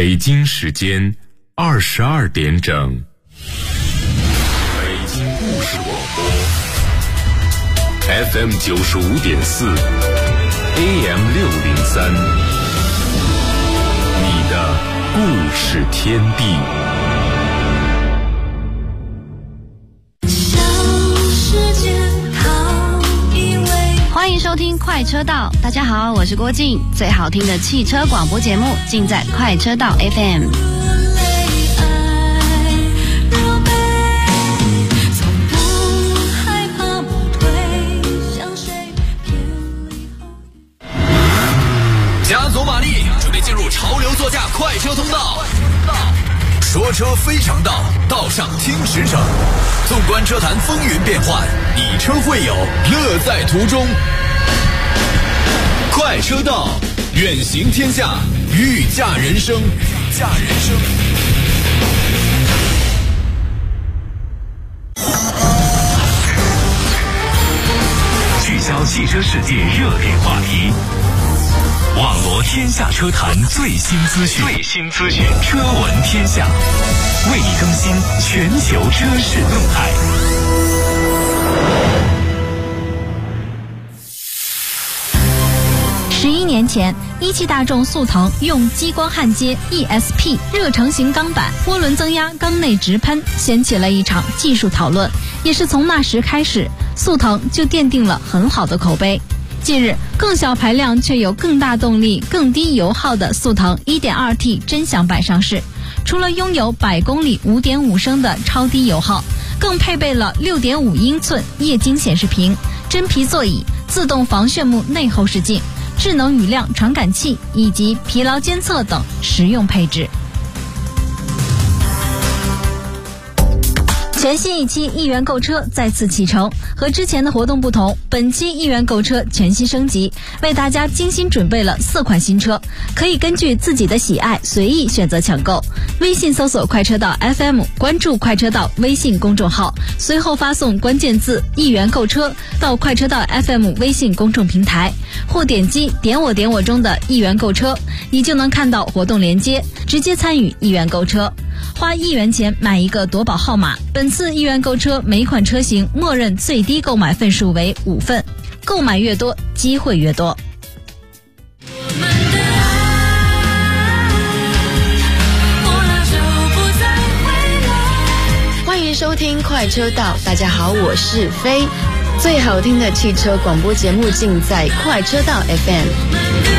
北京时间22点整。北京故事广播 FM 95.4 AM 603，你的故事天地。 欢迎收听快车道，大家好，我是郭靖。最好听的汽车广播节目尽在快车道 FM。 加足马力，准备进入潮流座驾快车通道。说车非常道，道上听实诚。纵观车坛风云变幻，以车会友，乐在途中。快车道，远行天下，御驾人生。 聚焦汽车世界热点话题，网罗天下车坛最新资讯，车闻天下，为你更新全球车市动态。 11年前，一汽大众速腾用激光焊接 ESP 热成型钢板，涡轮增压缸内直喷，掀起了一场技术讨论。也是从那时开始，速腾就奠定了很好的口碑。近日，更小排量却有更大动力、更低油耗的速腾 1.2T 臻享版上市。除了拥有100公里 5.5 升的超低油耗，更配备了 6.5 英寸液晶显示屏、真皮座椅、自动防眩目内后视镜、智能雨量传感器以及疲劳监测等实用配置。全新一期一元购车再次启程，和之前的活动不同，本期一元购车全新升级，为大家精心准备了4款新车，可以根据自己的喜爱随意选择抢购。微信搜索快车道 FM， 关注快车道微信公众号，随后发送关键字一元购车到快车道 FM 微信公众平台，或点击点我中的一元购车，你就能看到活动链接，直接参与一元购车。花1元钱买一个夺宝号码，本次一元购车每款车型默认最低购买份数为5份，购买越多机会越多。 欢迎收听快车道，大家好，我是飞。最好听的汽车广播节目尽在快车道 FM。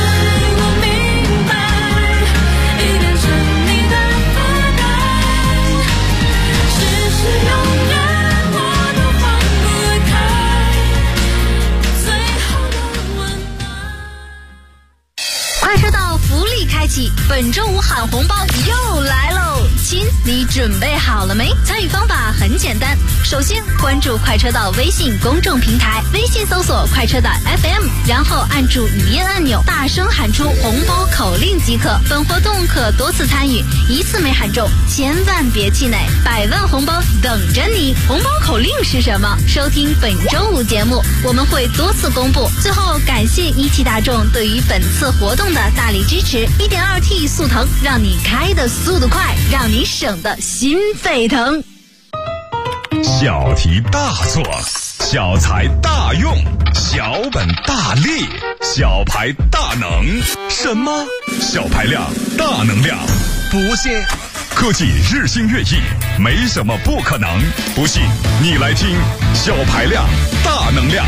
快车道福利开启，本周五喊红包又来喽！亲，你准备好了没？参与方法很简单，首先关注快车道微信公众平台，微信搜索快车道 FM， 然后按住语音按钮，大声喊出红包口令即可。本活动可多次参与，一次没喊中千万别气馁，100万红包等着你。红包口令是什么？收听本周五节目，我们会多次公布。最后感谢一汽大众对于本次活动的大力支持。 1.2T 速腾，让你开的速度快，让你省的心沸腾。 小题大做，小材大用，小本大利，小排大能。什么？小排量大能量？不信？科技日新月异，没什么不可能。不信你来听小排量大能量。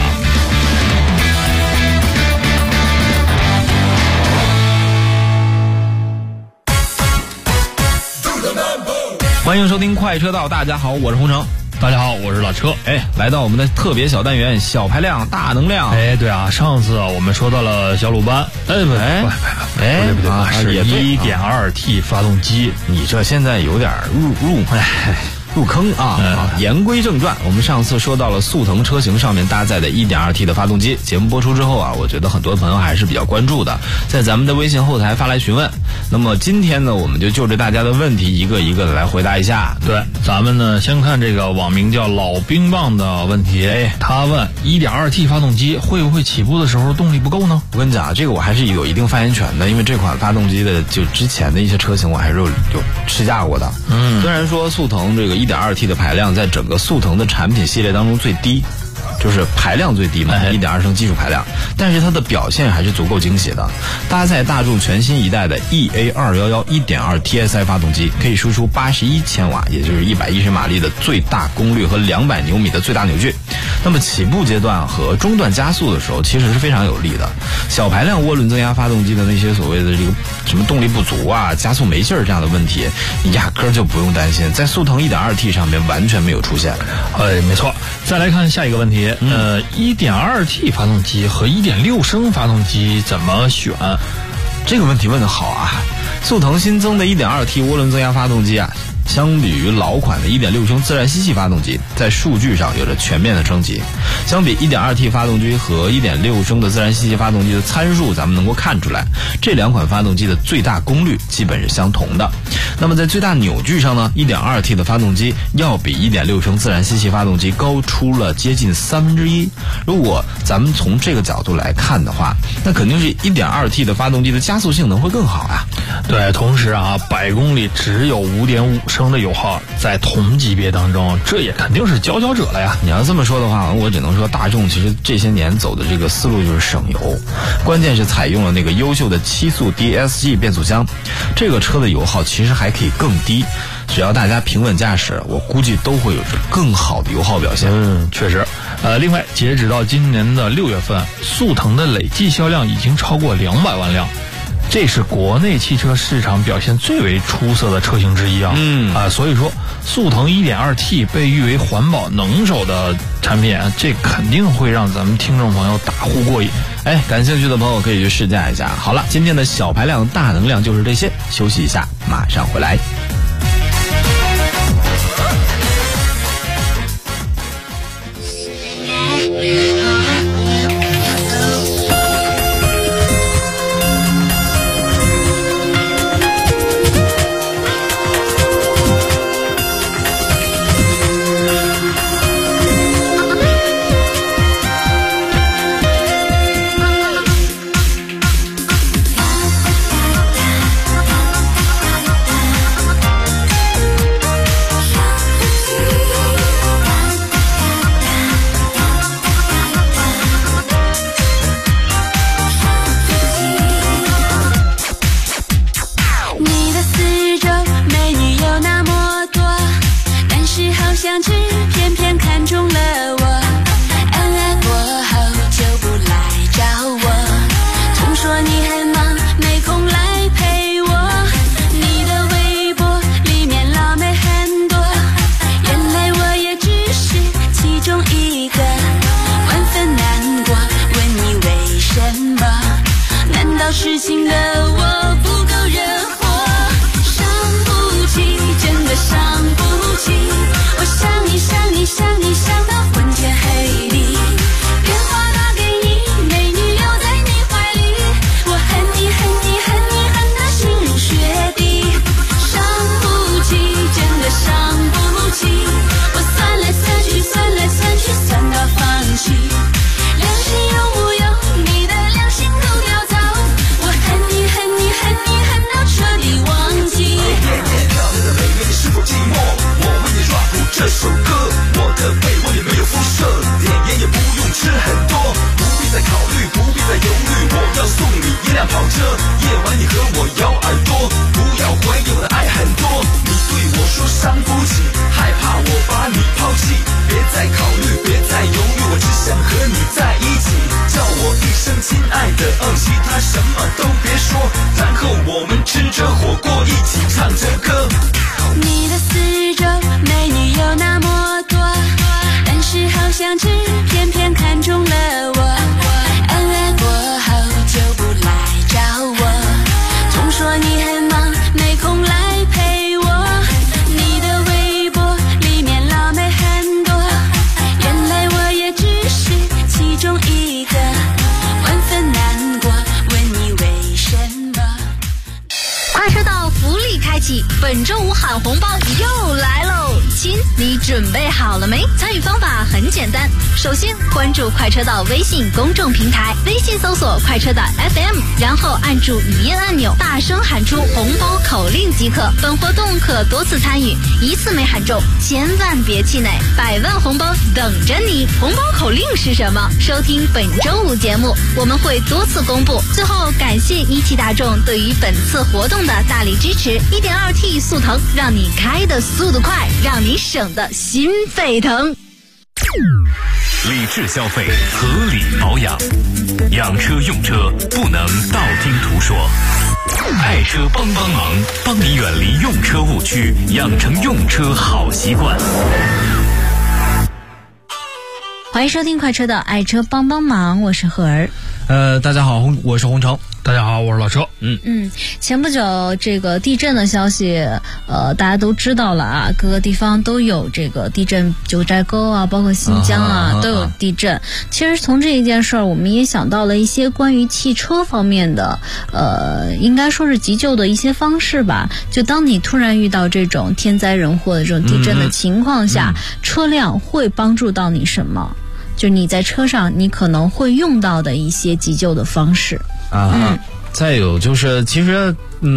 欢迎收听快车道，大家好，我是洪城。 大家好，我是老车。 来到我们的特别小单元小排量大能量。 对啊，上次我们说到了小鲁班，不对，是 1.2T 发动机。 你这现在有点入入坑啊！言归正传，我们上次说到了速腾车型上面搭载的 1.2T 的发动机，节目播出之后啊，我觉得很多朋友还是比较关注的，在咱们的微信后台发来询问。那么今天呢，我们就着大家的问题一个一个的来回答一下。 对，咱们呢先看这个网名叫老冰棒的问题，他问 1.2T 发动机会不会起步的时候动力不够呢？ 我跟你讲，这个我还是有一定发言权的，因为这款发动机的就之前的一些车型我还是有试驾过的。虽然说速腾这个 1.2T 的排量在整个速腾的产品系列当中最低，就是排量最低嘛，1.2升基础排量，但是它的表现还是足够惊喜的。搭载大众全新一代的 EA211 1.2 TSI 发动机，可以输出81千瓦，也就是110马力的最大功率和200牛米的最大扭矩。那么起步阶段和中段加速的时候，其实是非常有利的。小排量涡轮增压发动机的那些所谓的这个什么动力不足啊、加速没劲儿这样的问题，你压根儿就不用担心，在速腾 1.2T 上面完全没有出现。 没错。再来看下一个问题，1.2T 发动机和1.6升发动机怎么选？ 这个问题问得好啊！速腾新增的 1.2T 涡轮增压发动机啊，相比于老款的1.6升自然吸气发动机，在数据上有着全面的升级。相比 1.2T 发动机和1.6升的自然吸气发动机的参数，咱们能够看出来，这两款发动机的最大功率基本是相同的。那么在最大扭矩上呢， 1.2T 的发动机要比1.6升自然吸气发动机高出了接近1/3。如果咱们从这个角度来看的话，那肯定是 1.2T 的发动机的加速性能会更好啊。 对，同时啊，100公里只有5.5升的油耗，在同级别当中，这也肯定是佼佼者了呀。 你要这么说的话，我只能说大众其实这些年走的这个思路就是省油，关键是采用了那个优秀的7速 DSG 变速箱，这个车的油耗其实还可以更低。只要大家平稳驾驶，我估计都会有着更好的油耗表现。 确实。另外，截止到今年的6月份，速腾的累计销量已经超过200万辆。这是国内汽车市场表现最为出色的车型之一啊！所以说，速腾 1.2T 被誉为环保能手的产品，这肯定会让咱们听众朋友大呼过瘾。 感兴趣的朋友可以去试驾一下。好了，今天的小排量大能量就是这些，休息一下，马上回来。 痴情的我不够惹火，伤不起，真的伤不起。我想你想你想你想到昏天黑地，电话打给你，美女留在你怀里，我恨你恨你恨你恨到心如血滴。伤不起，真的伤不起，我算来算去算来算去算到放弃。良心有木有？你的良心都掉糟。我恨你恨你恨你恨到彻底忘记。 漂亮的美眉，你是否寂寞？我为你 rap 这首歌，我的被窝也没有辐射，点烟也不用吃很多，不必再考虑，不必再犹豫，我要送你一辆跑车，夜晚你和我摇耳朵，不要怀疑我的爱很多。你对我说伤不起，害怕我把你抛弃，别再考虑，别再犹豫，我只想和你在一起，叫我一声亲爱的，其他什么都别说，然后我们吃着火锅一起唱着歌。 你的四周美女有那么多，但是好像只偏偏看中了我。恩爱过后就不来找我，总说你很忙没空来陪我。你的微博里气，本周五喊红包又来喽！亲，你准备好了没？参与方法很简单，首先关注快车道微信公众平台，微信搜索快车道 FM， 然后按住语音按钮，大声喊出红包口令即可。本活动可多次参与，一次没喊中千万别气馁，100万红包等着你。红包口令是什么？收听本周五节目，我们会多次公布。最后感谢一汽大众对于本次活动的大力支持。1.2T 速腾，让你开的速度快，让你省的心沸腾。 理智消费，合理保养，养车用车不能道听途说。爱车帮帮忙，帮你远离用车误区，养成用车好习惯。 欢迎收听快车的爱车帮帮忙，我是赫儿。 大家好，我是洪城。 大家好，我是老车。 前不久这个地震的消息，大家都知道了啊，各个地方都有这个地震，九寨沟啊，包括新疆啊，都有地震。其实从这一件事儿，我们也想到了一些关于汽车方面的，应该说是急救的一些方式吧。就当你突然遇到这种天灾人祸的这种地震的情况下，车辆会帮助到你什么？就你在车上，你可能会用到的一些急救的方式啊。 再有就是，其实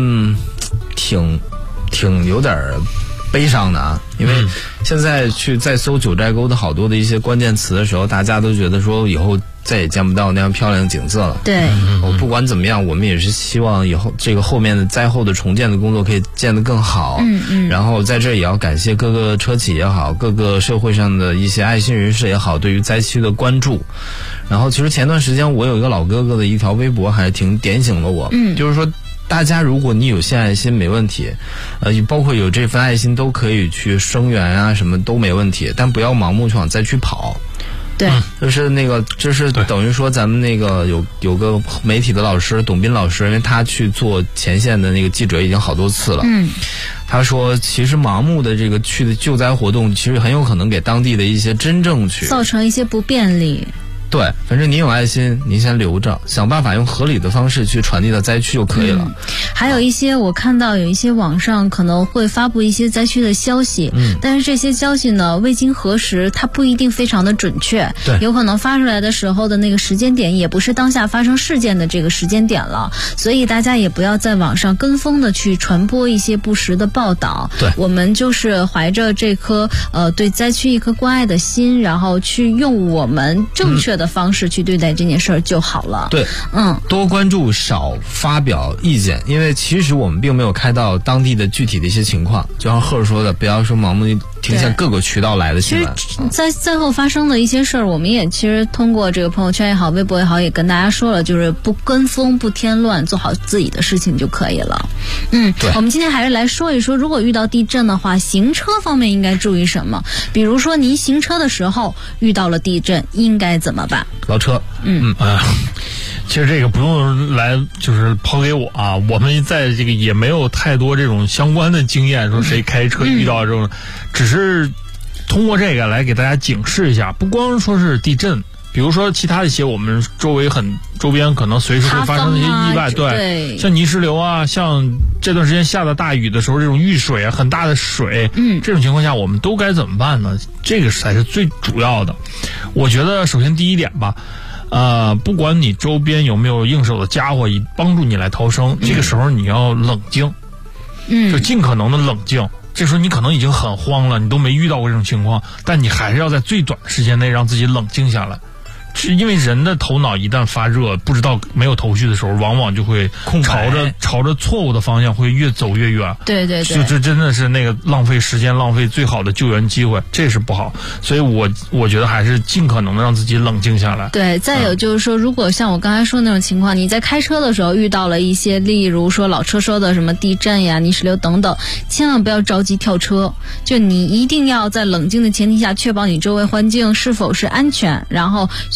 挺有点悲伤的啊，因为现在去再搜九寨沟的好多的一些关键词的时候，大家都觉得说以后再也见不到那样漂亮的景色了。 对， 不管怎么样，我们也是希望以后这个后面的灾后的重建的工作可以建得更好。然后在这也要感谢各个车企也好，各个社会上的一些爱心人士也好，对于灾区的关注。然后其实前段时间我有一个老哥哥的一条微博还是挺点醒了我，就是说大家如果你有献爱心没问题，包括有这份爱心都可以去声援啊，什么都没问题，但不要盲目去往灾区跑。 对， 就是等于说咱们那个有个媒体的老师董斌老师，因为他去做前线的那个记者已经好多次了。他说其实盲目的这个去的救灾活动，其实很有可能给当地的一些真正去造成一些不便利。 对，反正你有爱心，你先留着，想办法用合理的方式去传递到灾区就可以了。 还有一些我看到有一些网上可能会发布一些灾区的消息，但是这些消息呢未经核实，它不一定非常的准确。 对， 有可能发出来的时候的那个时间点也不是当下发生事件的这个时间点了，所以大家也不要在网上跟风的去传播一些不实的报道。 对， 我们就是怀着这颗对灾区一颗关爱的心，然后去用我们正确的方式去对待这件事儿就好了。 对，多关注，少发表意见，因为其实我们并没有开到当地的具体的一些情况，就像赫说的，不要说盲目听见各个渠道来的新闻。 其实在后发生的一些事儿，我们也其实通过这个朋友圈也好，微博也好，也跟大家说了，就是不跟风，不添乱，做好自己的事情就可以了。 对。 我们今天还是来说一说，如果遇到地震的话，行车方面应该注意什么？比如说您行车的时候遇到了地震，应该怎么办？ 老车， 其实这个不用来就是抛给我啊，我们在这个也没有太多这种相关的经验，说谁开车遇到这种，只是通过这个来给大家警示一下，不光说是地震，比如说其他的一些我们周边可能随时会发生的一些意外，对，像泥石流啊，像这段时间下的大雨的时候，这种遇水啊，很大的水，这种情况下我们都该怎么办呢？这个才是最主要的。我觉得首先第一点吧，不管你周边有没有应手的家伙以帮助你来逃生，这个时候你要冷静，就尽可能的冷静。这时候你可能已经很慌了，你都没遇到过这种情况，但你还是要在最短的时间内让自己冷静下来。是因为人的头脑一旦发热，不知道没有头绪的时候，往往就会朝着错误的方向会越走越远。 对， 就这真的是那个浪费时间，浪费最好的救援机会，这是不好。所以我觉得还是尽可能的让自己冷静下来。 对，再有就是说，如果像我刚才说那种情况，你在开车的时候遇到了一些，例如说老车说的什么地震呀、泥石流等等，千万不要着急跳车，就你一定要在冷静的前提下，确保你周围环境是否是安全，然后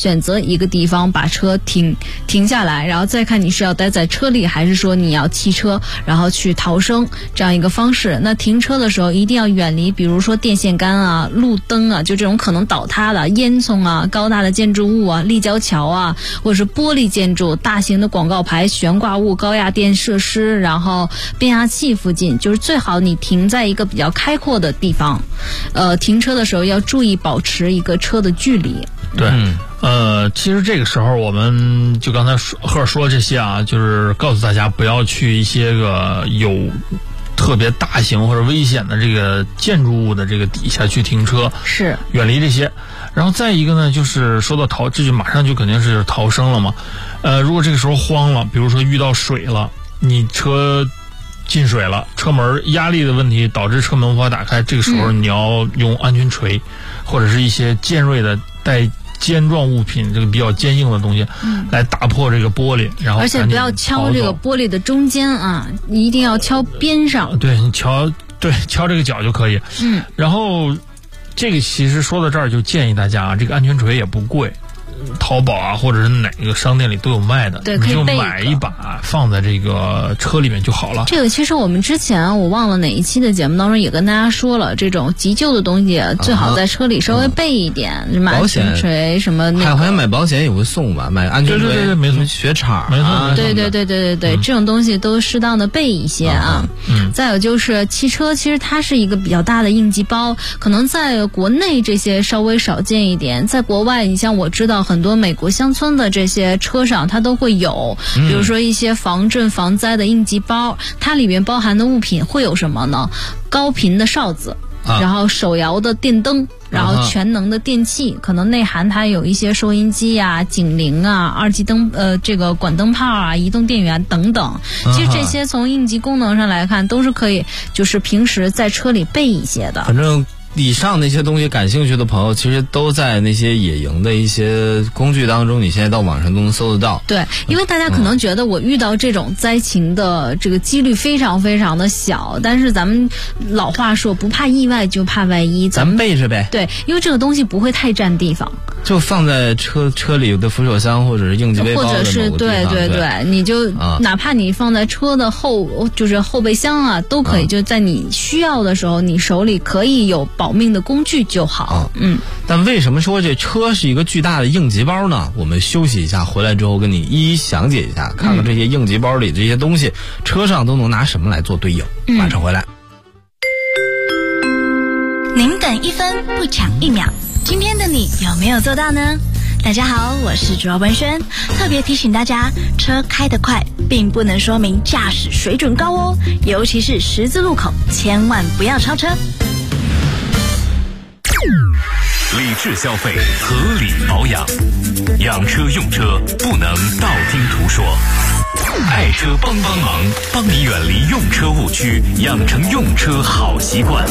选择一个地方把车停下来，然后再看你是要待在车里，还是说你要骑车然后去逃生这样一个方式。那停车的时候一定要远离比如说电线杆啊、路灯啊，就这种可能倒塌的烟囱啊、高大的建筑物啊、立交桥啊，或者是玻璃建筑、大型的广告牌、悬挂物、高压电设施，然后变压器附近，就是最好你停在一个比较开阔的地方。停车的时候要注意保持一个车的距离。 对，其实这个时候我们就刚才赫尔说这些啊，就是告诉大家不要去一些个有特别大型或者危险的这个建筑物的这个底下去停车， 是远离这些。然后再一个呢，就是说到这就马上就肯定是逃生了嘛。如果这个时候慌了，比如说遇到水了，你车进水了，车门压力的问题导致车门无法打开，这个时候你要用安全锤，或者是一些尖锐的带尖状物品，这个比较坚硬的东西，来打破这个玻璃，然后而且不要敲这个玻璃的中间啊，你一定要敲边上。 对，你敲这个角就可以。然后这个其实说到这儿就建议大家啊，这个安全锤也不贵。淘宝啊，或者是哪个商店里都有卖的， 对， 你就买一把放在这个车里面就好了。 这个其实我们之前我忘了哪一期的节目当中也跟大家说了，这种急救的东西最好在车里稍微备一点，什么安全锤什么那个。 好像买保险也会送吧，买安全锤， 对，没错， 雪铲， 没错， 对，这种东西都适当的备一些啊。再有就是汽车，其实它是一个比较大的应急包，可能在国内这些稍微少见一点，在国外你像我知道很多美国乡村的这些车上它都会有，比如说一些防震防灾的应急包，它里面包含的物品会有什么呢？高频的哨子，然后手摇的电灯，然后全能的电器，可能内含它有一些收音机啊、警铃啊、二级灯这个管灯泡啊、移动电源等等。其实这些从应急功能上来看都是可以，就是平时在车里备一些的。 反正以上那些东西感兴趣的朋友，其实都在那些野营的一些工具当中，你现在到网上都能搜得到。 对，因为大家可能觉得我遇到这种灾情的这个几率非常非常的小，但是咱们老话说不怕意外就怕万一， 咱们备着呗。 对，因为这个东西不会太占地方， 就放在车里的扶手箱或者是应急背包的某个地方， 或者是对，你就哪怕你放在车的就是后备箱啊，都可以，就在你需要的时候，你手里可以有保命的工具就好。 但为什么说这车是一个巨大的应急包呢？我们休息一下，回来之后跟你一一详解一下，看看这些应急包里这些东西，车上都能拿什么来做对应。马上回来。 您等1分不抢1秒，今天的你有没有做到呢？大家好，我是主要文轩，特别提醒大家，车开得快并不能说明驾驶水准高哦，尤其是十字路口，千万不要超车。 理智消费，合理保养，养车用车不能道听途说。爱车帮忙，帮你远离用车误区，养成用车好习惯。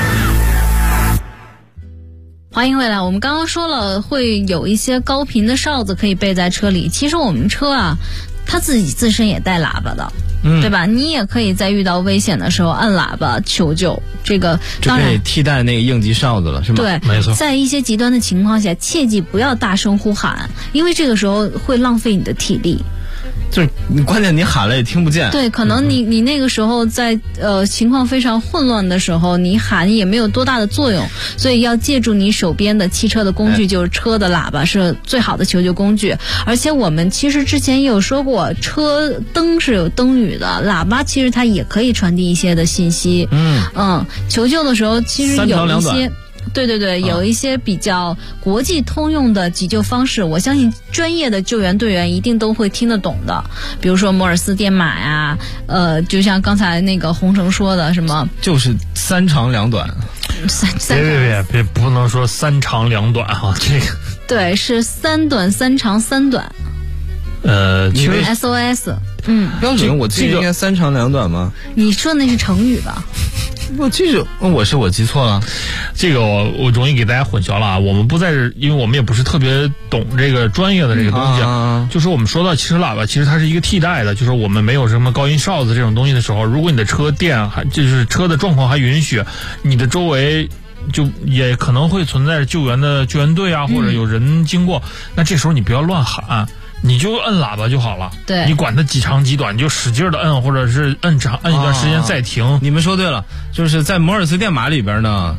欢迎回来，我们刚刚说了会有一些高频的哨子可以备在车里，其实我们车啊它自身也带喇叭的，对吧？你也可以在遇到危险的时候按喇叭求救，这个当然可以替代那个应急哨子了，是吗？ 对， 没错。 在一些极端的情况下，切记不要大声呼喊，因为这个时候会浪费你的体力。 就是你关键你喊了也听不见。 对，可能你那个时候在情况非常混乱的时候，你喊也没有多大的作用，所以要借助你手边的汽车的工具，就是车的喇叭是最好的求救工具。而且我们其实之前也有说过，车灯是有灯语的，喇叭其实它也可以传递一些的信息。求救的时候其实有一些。对，有一些比较国际通用的急救方式，我相信专业的救援队员一定都会听得懂的。比如说摩尔斯电码呀，就像刚才那个洪城说的什么， 就是3长2短。 别，不能说3长2短哈，这个对是3短3长3短。 其实 SOS， 标准我记得应该3长2短吗？ 你说那是成语吧？ 我记着，我记错了。 这个我容易给大家混淆了啊！我们不在这，因为我们也不是特别懂这个专业的这个东西。就是我们说到汽车喇叭，其实它是一个替代的，就是我们没有什么高音哨子这种东西的时候，如果你的车电就是车的状况还允许，你的周围就也可能会存在救援队啊，或者有人经过，那这时候你不要乱喊。你就摁喇叭就好了， 对， 你管它几长几短，你就使劲的摁，或者是摁一段时间再停。 你们说对了，就是在摩尔斯电码里边呢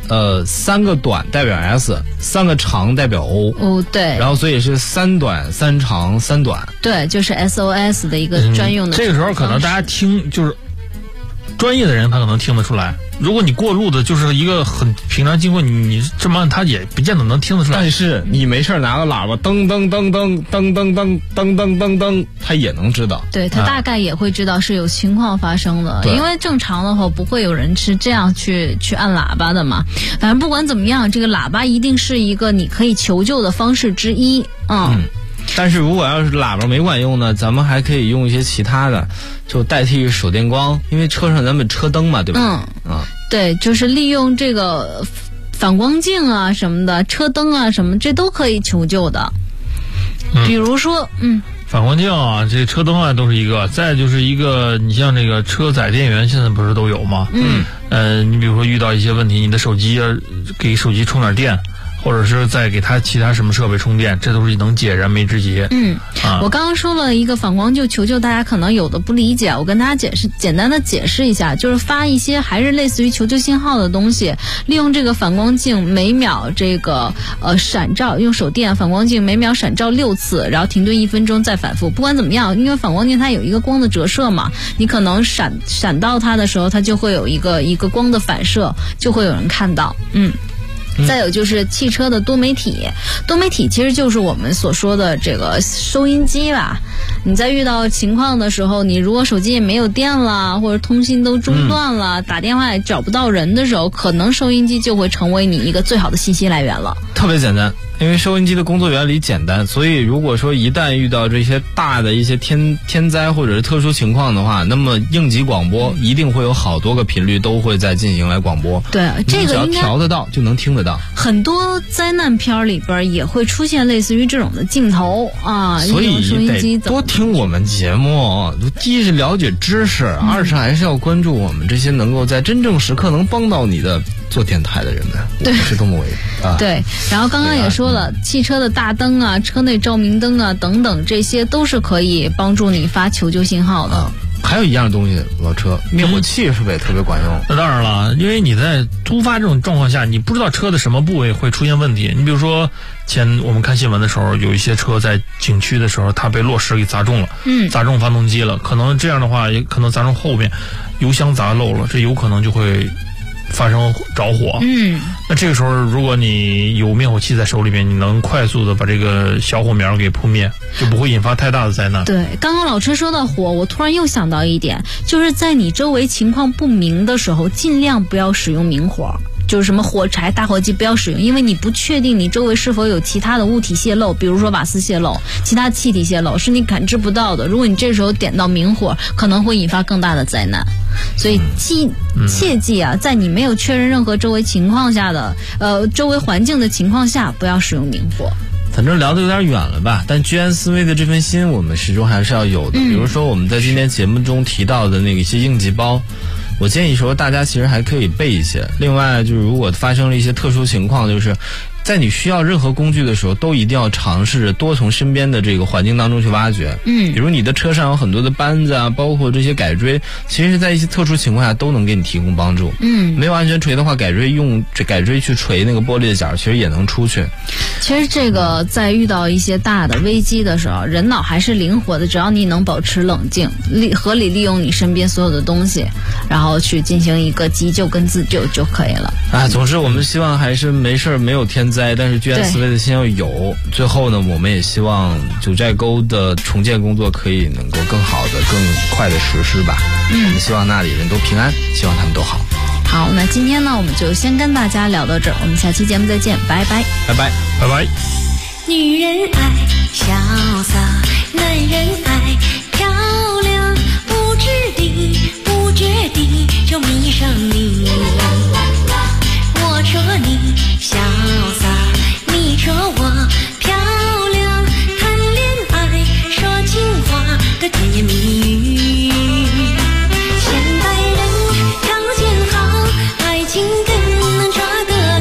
，3个短代表 S，3个长代表 O。 哦，对。 然后所以是3短3长3短。 对，就是 SOS 的一个专用的。 这个时候可能大家听就是专业的人他可能听得出来。如果你过路的就是一个很平常经过，你这么按他也不见得能听得出来。 但是你没事拿个喇叭噔噔噔噔噔噔噔噔噔噔噔，他也能知道。 对，他大概也会知道是有情况发生的，因为正常的话不会有人是这样去按喇叭的嘛。反正不管怎么样，这个喇叭一定是一个你可以求救的方式之一。 但是如果要是喇叭没管用呢，咱们还可以用一些其他的，就代替手电光，因为车上咱们车灯嘛，对吧？ 对，就是利用这个反光镜啊什么的，车灯啊什么，这都可以求救的。比如说， 反光镜啊，这车灯啊都是一个，再就是一个，你像这个车载电源现在不是都有吗？你比如说遇到一些问题，你的手机给手机充点电。或者是再给它其他什么设备充电，这都是能解燃眉之急。 我刚刚说了一个反光镜求救，大家可能有的不理解，我跟大家简单的解释一下，就是发一些还是类似于求救信号的东西，利用这个反光镜每秒这个闪照，用手电反光镜每秒闪照6次，然后停顿1分钟再反复。不管怎么样，因为反光镜它有一个光的折射嘛，你可能闪到它的时候，它就会有一个光的反射，就会有人看到。再有就是汽车的多媒体其实就是我们所说的这个收音机吧。你在遇到情况的时候，你如果手机也没有电了，或者通信都中断了，打电话也找不到人的时候，可能收音机就会成为你一个最好的信息来源了。 特别简单，因为收音机的工作原理简单，所以如果说一旦遇到这些大的一些天灾或者是特殊情况的话，那么应急广播一定会有好多个频率都会在进行来广播。 对，这个只要调得到就能听得到。 很多灾难片里边也会出现类似于这种的镜头啊， 所以收音机得多听我们节目，第一是了解知识，二是还是要关注我们这些能够在真正时刻能帮到你的做电台的人们。 对， 我们是多么伟大。 对，然后刚刚也说了，汽车的大灯啊、车内照明灯啊等等，这些都是可以帮助你发求救信号的。 还有一样东西，老车灭火器是不是也特别管用？ 那当然了，因为你在突发这种状况下，你不知道车的什么部位会出现问题。你比如说，我们看新闻的时候，有一些车在景区的时候，它被落石给砸中了，砸中发动机了，可能这样的话，也可能砸中后面油箱砸漏了，这有可能就会发生着火。那这个时候如果你有灭火器在手里面，你能快速的把这个小火苗给扑灭，就不会引发太大的灾难。 对，刚刚老车说到火，我突然又想到一点，就是在你周围情况不明的时候，尽量不要使用明火。就是什么火柴、打火机不要使用，因为你不确定你周围是否有其他的物体泄漏，比如说瓦斯泄漏、其他气体泄漏，是你感知不到的。如果你这时候点到明火，可能会引发更大的灾难。所以切记啊，在你没有确认任何周围情况下的周围环境的情况下，不要使用明火。 反正聊得有点远了吧，但居安思危的这份心我们始终还是要有的。比如说我们在今天节目中提到的那个一些应急包，我建议说大家其实还可以备一些。另外就是如果发生了一些特殊情况，就是在你需要任何工具的时候，都一定要尝试着多从身边的这个环境当中去挖掘。比如你的车上有很多的扳子啊，包括这些改锥，其实在一些特殊情况下都能给你提供帮助。没有安全锤的话，改锥用改锥去锤那个玻璃的角，其实也能出去。 其实这个在遇到一些大的危机的时候，人脑还是灵活的，只要你能保持冷静，合理利用你身边所有的东西，然后去进行一个急救跟自救就可以了。 总之我们希望还是没事没有天灾，但是居安思危的心要有。最后呢，我们也希望九寨沟的重建工作可以能够更好的、更快的实施吧。我们希望那里人都平安，希望他们都好。 好，那今天呢，我们就先跟大家聊到这儿，我们下期节目再见，拜拜， 拜拜， 拜拜。 女人爱潇洒，男人爱漂亮，不知地不觉地就迷上你。我说你潇洒，你说我漂亮，谈恋爱说情话的甜言蜜语。现代人条件好，爱情更能抓得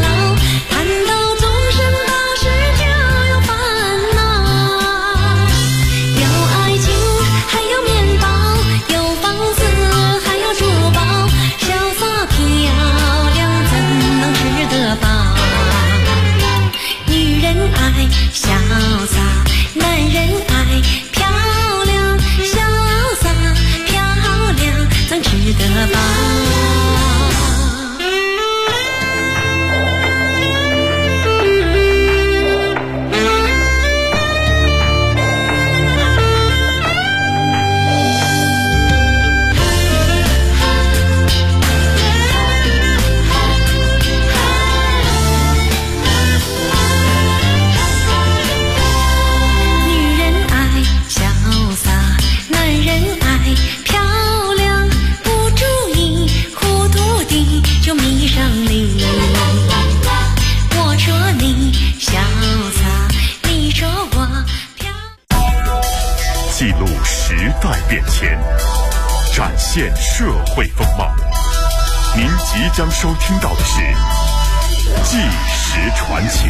记录时代变迁，展现社会风貌。您即将收听到的是《纪实传奇》。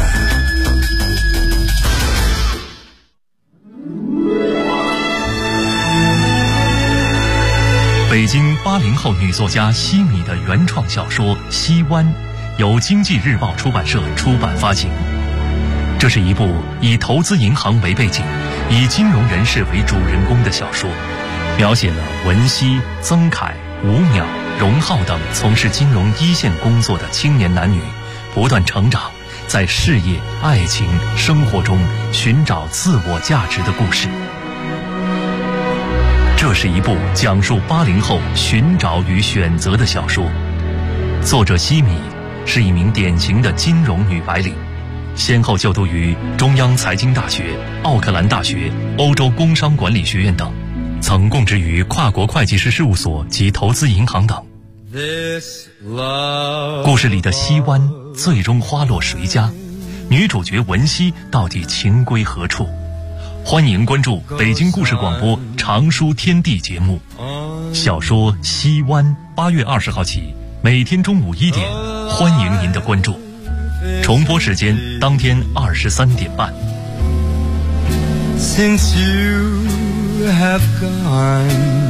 北京80后女作家西米的原创小说《西湾》，由经济日报出版社出版发行。这是一部以投资银行为背景，以金融人士为主人公的小说，描写了文熙、曾凯、吴淼、荣浩等从事金融一线工作的青年男女不断成长，在事业、爱情、生活中寻找自我价值的故事。这是一部讲述80后寻找与选择的小说。作者西米是一名典型的金融女白领，先后就读于中央财经大学、奥克兰大学、欧洲工商管理学院等，曾供职于跨国会计师事务所及投资银行等。故事里的西湾最终花落谁家？女主角文熙到底情归何处？欢迎关注北京故事广播长书天地节目，小说《西湾》8月20号起，每天中午1点，欢迎您的关注。重播时间当天23点半。 Since you have gone.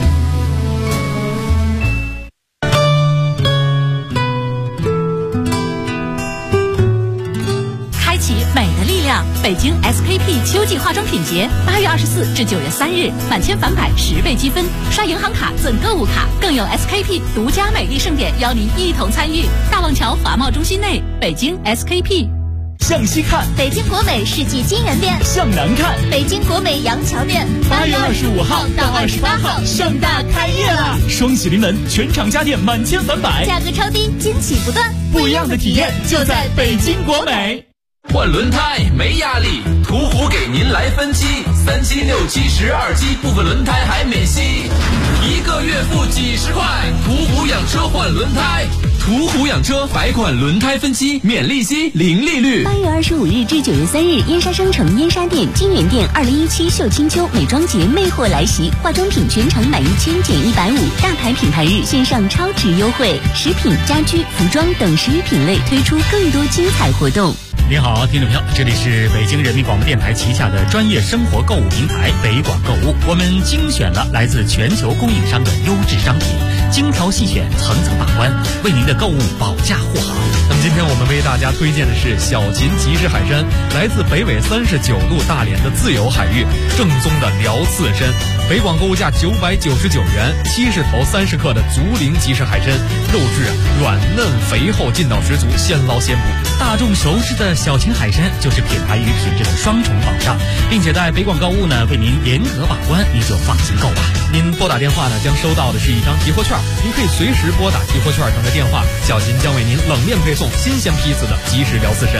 美的力量，北京 SKP 秋季化妆品节，8月24至9月3日，满千返百10倍积分，刷银行卡赠购物卡，更有 SKP 独家美丽盛典邀您一同参与。大望桥华贸中心内，北京 SKP。 向西看， 北京国美世纪金源店； 向南看， 北京国美杨桥店。 8月25号到28号，盛大开业了！双喜临门，全场家电满千返百， 价格超低，惊喜不断。 不一样的体验就在北京国美。 换轮胎没压力，途虎给您来分期，3期、6期、12期，部分轮胎还免息，1个月付几十块。途虎养车换轮胎，途虎养车百款轮胎分期，免利息，零利率。 8月25日至9月3日，燕莎商城燕莎店、金源店2017秀清秋美妆节魅货来袭，化妆品全场满1000减150，大牌品牌日线上超值优惠，食品、家居、服装等10余品类推出更多精彩活动。 您好，听众朋友，这里是北京人民广播电台旗下的专业生活购物平台北广购物，我们精选了来自全球供应商的优质商品，精挑细选，层层把关，为您的购物保驾护航。 那么今天我们为大家推荐的是小秦集市海参，来自北纬39度大连的自由海域，正宗的辽刺参，北广购物价999元，70头30克的竹林集市海参，肉质软嫩肥厚，劲道十足，现捞现捕。 大众熟知的小秦海参就是品牌与品质的双重保障，并且在北广购物呢为您严格把关，您就放心购吧。 您拨打电话呢将收到的是一张提货券，您可以随时拨打提货券上的电话，小秦将为您冷链配送新鲜批次的即食辽刺参。